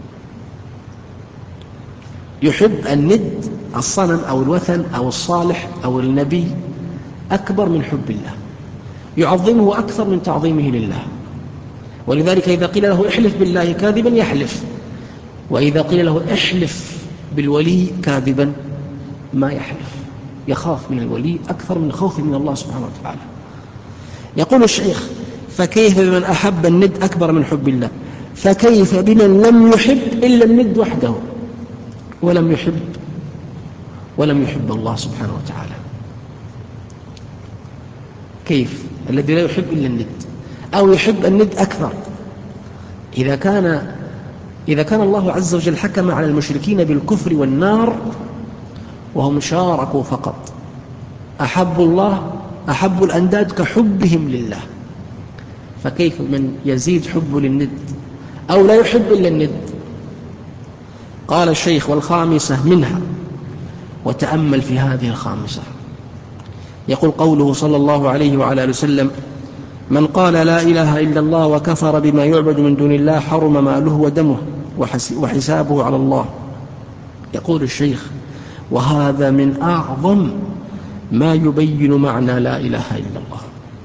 يحب الند، الصنم أو الوثن أو الصالح أو النبي، أكبر من حب الله، يعظمه أكثر من تعظيمه لله. ولذلك إذا قيل له احلف بالله كاذبا يحلف، وإذا قيل له احلف بالولي كاذبا ما يحلف، يخاف من الولي أكثر من خوفه من الله سبحانه وتعالى. يقول الشيخ: فكيف بمن أحب الند أكبر من حب الله، فكيف بمن لم يحب إلا الند وحده ولم يحب الله سبحانه وتعالى؟ كيف الذي لا يحب إلا الند أو يحب الند أكثر؟ إذا كان الله عز وجل حكم على المشركين بالكفر والنار وهم شاركوا فقط، أحبوا الأنداد كحبهم لله، فكيف من يزيد حبه للند أو لا يحب إلا الند؟ قال الشيخ: والخامسة منها، وتأمل في هذه الخامسة، يقول قوله صلى الله عليه وعلى آله وسلم: من قال لا إله إلا الله وكفر بما يعبد من دون الله حرم ماله ودمه وحسابه على الله. يقول الشيخ: وهذا من أعظم ما يبين معنى لا إله إلا الله،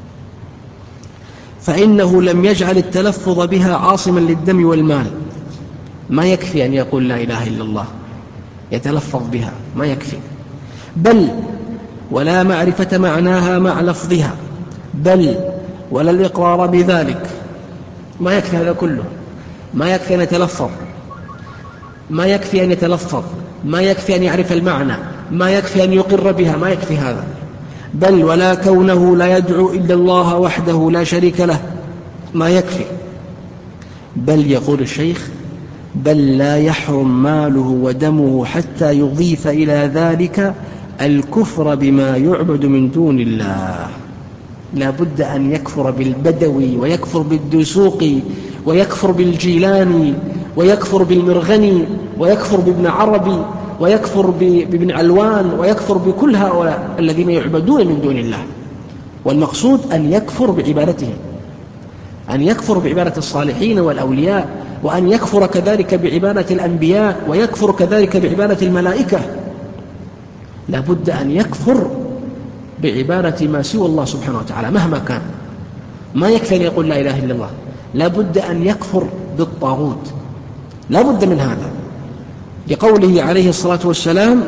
فإنه لم يجعل التلفظ بها عاصما للدم والمال. ما يكفي أن يقول لا إله إلا الله يتلفظ بها، ما يكفي، بل ولا معرفة معناها مع لفظها، بل ولا الإقرار بذلك. ما يكفي هذا كله، ما يكفي أن يتلفظ، ما يكفي أن يتلفظ، ما يكفي أن يعرف المعنى، ما يكفي أن يقر بها، ما يكفي هذا، بل ولا كونه لا يدعو إلا الله وحده لا شريك له، ما يكفي، بل يقول الشيخ: بل لا يحرم ماله ودمه حتى يضيف إلى ذلك الكفر بما يعبد من دون الله. لا بد أن يكفر بالبدوي، ويكفر بالدسوقي، ويكفر بالجيلاني، ويكفر بالمرغني، ويكفر بابن عربي، ويكفر بابن علوان، ويكفر بكل هؤلاء الذين يعبدون من دون الله. والمقصود أن يكفر بعبادتهم، أن يكفر بعبادة الصالحين والأولياء، وأن يكفر كذلك بعبادة الأنبياء، ويكفر كذلك بعبادة الملائكة. لا بد أن يكفر بعبادة ما سوى الله سبحانه وتعالى مهما كان. ما يكفي أن يقول لا إله إلا الله، لا بد أن يكفر بالطاغوت، لا بد من هذا، لقوله عليه الصلاة والسلام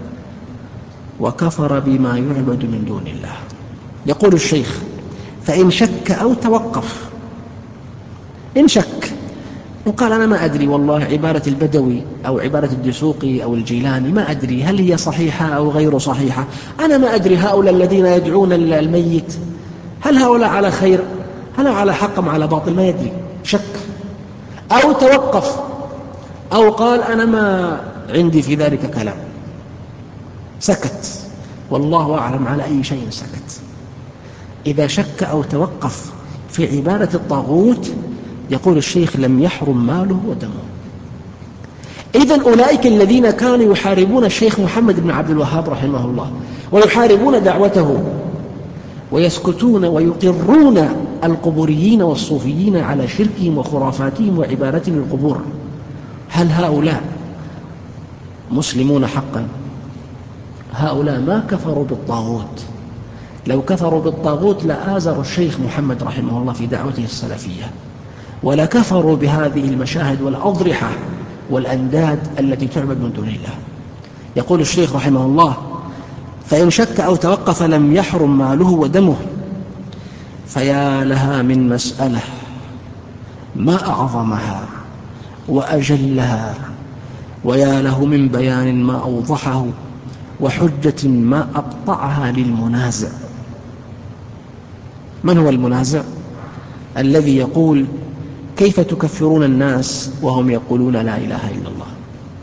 وكفر بما يعبد من دون الله. يقول الشيخ فإن شك أو توقف، إن شك، إن قال أنا ما أدري والله عبارة البدوي أو عبارة الدسوقي أو الجيلاني ما أدري هل هي صحيحة أو غير صحيحة، أنا ما أدري هؤلاء الذين يدعون الميت هل هؤلاء على خير، هل على حق أم على باطل، ما يدري، شك أو توقف أو قال أنا ما عندي في ذلك كلام، سكت، والله أعلم على أي شيء سكت. إذا شك أو توقف في عبادة الطاغوت يقول الشيخ لم يحرم ماله ودمه. إذن أولئك الذين كانوا يحاربون الشيخ محمد بن عبد الوهاب رحمه الله ويحاربون دعوته ويسكتون ويقرون القبوريين والصوفيين على شركهم وخرافاتهم وعبادتهم للقبور، هل هؤلاء مسلمون حقا؟ هؤلاء ما كفروا بالطاغوت، لو كفروا بالطاغوت لآزروا الشيخ محمد رحمه الله في دعوته السلفية، ولا كفروا بهذه المشاهد والأضرحة والأنداد التي تعبد من دون الله. يقول الشيخ رحمه الله فإن شك أو توقف لم يحرم ماله ودمه. فيا لها من مسألة ما أعظمها وأجلها، ويا له من بيان ما أوضحه، وحجة ما أقطعها للمنازع. من هو المنازع؟ الذي يقول كيف تكفرون الناس وهم يقولون لا إله إلا الله،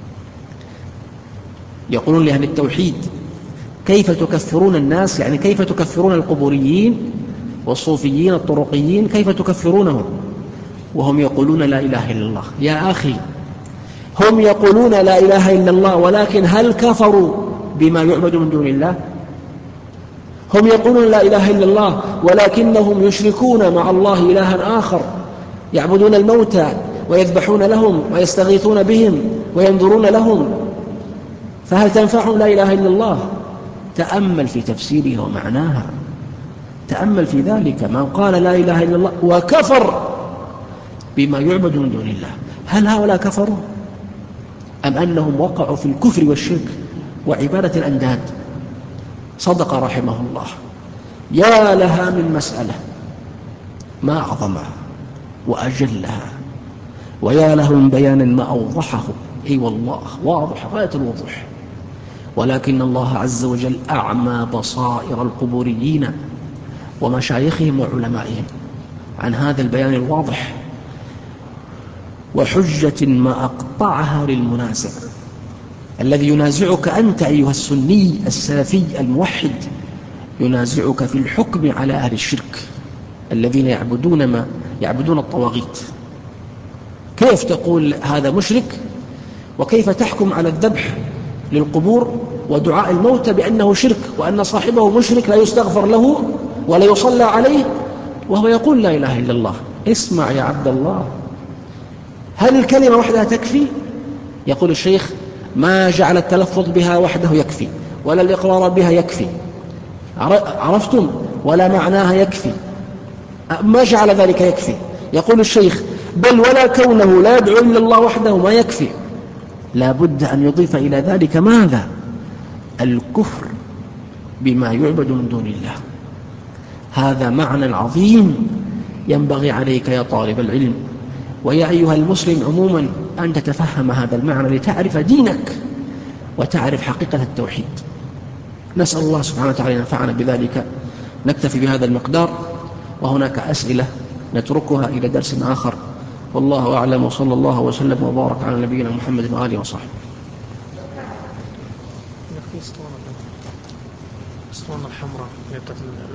يقولون لأهل التوحيد كيف تكفرون الناس، يعني كيف تكفرون القبوريين والصوفيين الطرقيين، كيف تكفرونهم وهم يقولون لا إله إلا الله. يا أخي هم يقولون لا إله إلا الله، ولكن هل كفروا بما يعبد من دون الله؟ هم يقولون لا إله إلا الله ولكنهم يشركون مع الله إلها آخر، يعبدون الموتى ويذبحون لهم ويستغيثون بهم وينذرون لهم، فهل تنفعهم لا إله إلا الله؟ تأمل في تفسيرها ومعناها، تأمل في ذلك. من قال لا إله إلا الله وكفر بما يعبد من دون الله، هل هؤلاء كفروا أم أنهم وقعوا في الكفر والشرك وعبادة الأنداد؟ صدق رحمه الله. يا لها من مسألة ما أعظمها وأجلها، ويا له من بيان ما أوضحه، أي والله واضح غاية الوضوح، ولكن الله عز وجل أعمى بصائر القبوريين ومشايخهم وعلمائهم عن هذا البيان الواضح، وحجة ما أقطعها للمنازع. الذي ينازعك أنت أيها السني السلفي الموحد ينازعك في الحكم على أهل الشرك الذين يعبدون الطواغيت. كيف تقول هذا مشرك، وكيف تحكم على الذبح للقبور ودعاء الموتى بأنه شرك، وأن صاحبه مشرك لا يستغفر له ولا يصلى عليه وهو يقول لا إله إلا الله؟ اسمع يا عبد الله، هل الكلمة وحدها تكفي؟ يقول الشيخ ما جعل التلفظ بها وحده يكفي، ولا الإقرار بها يكفي، عرفتم؟ ولا معناها يكفي، ما جعل ذلك يكفي. يقول الشيخ بل ولا كونه لا يدعو إلا الله وحده ما يكفي، لا بد أن يضيف إلى ذلك ماذا؟ الكفر بما يعبد من دون الله. هذا معنى عظيم ينبغي عليك يا طالب العلم ويا أيها المسلم عموما أن تتفهم هذا المعنى لتعرف دينك وتعرف حقيقة التوحيد. نسأل الله سبحانه وتعالى أن ينفعنا بذلك. نكتفي بهذا المقدار، وهناك أسئلة نتركها إلى درس آخر، والله أعلم، وصلى الله وسلم وبارك على نبينا محمد وآله وصحبه. الاسطوانة الحمراء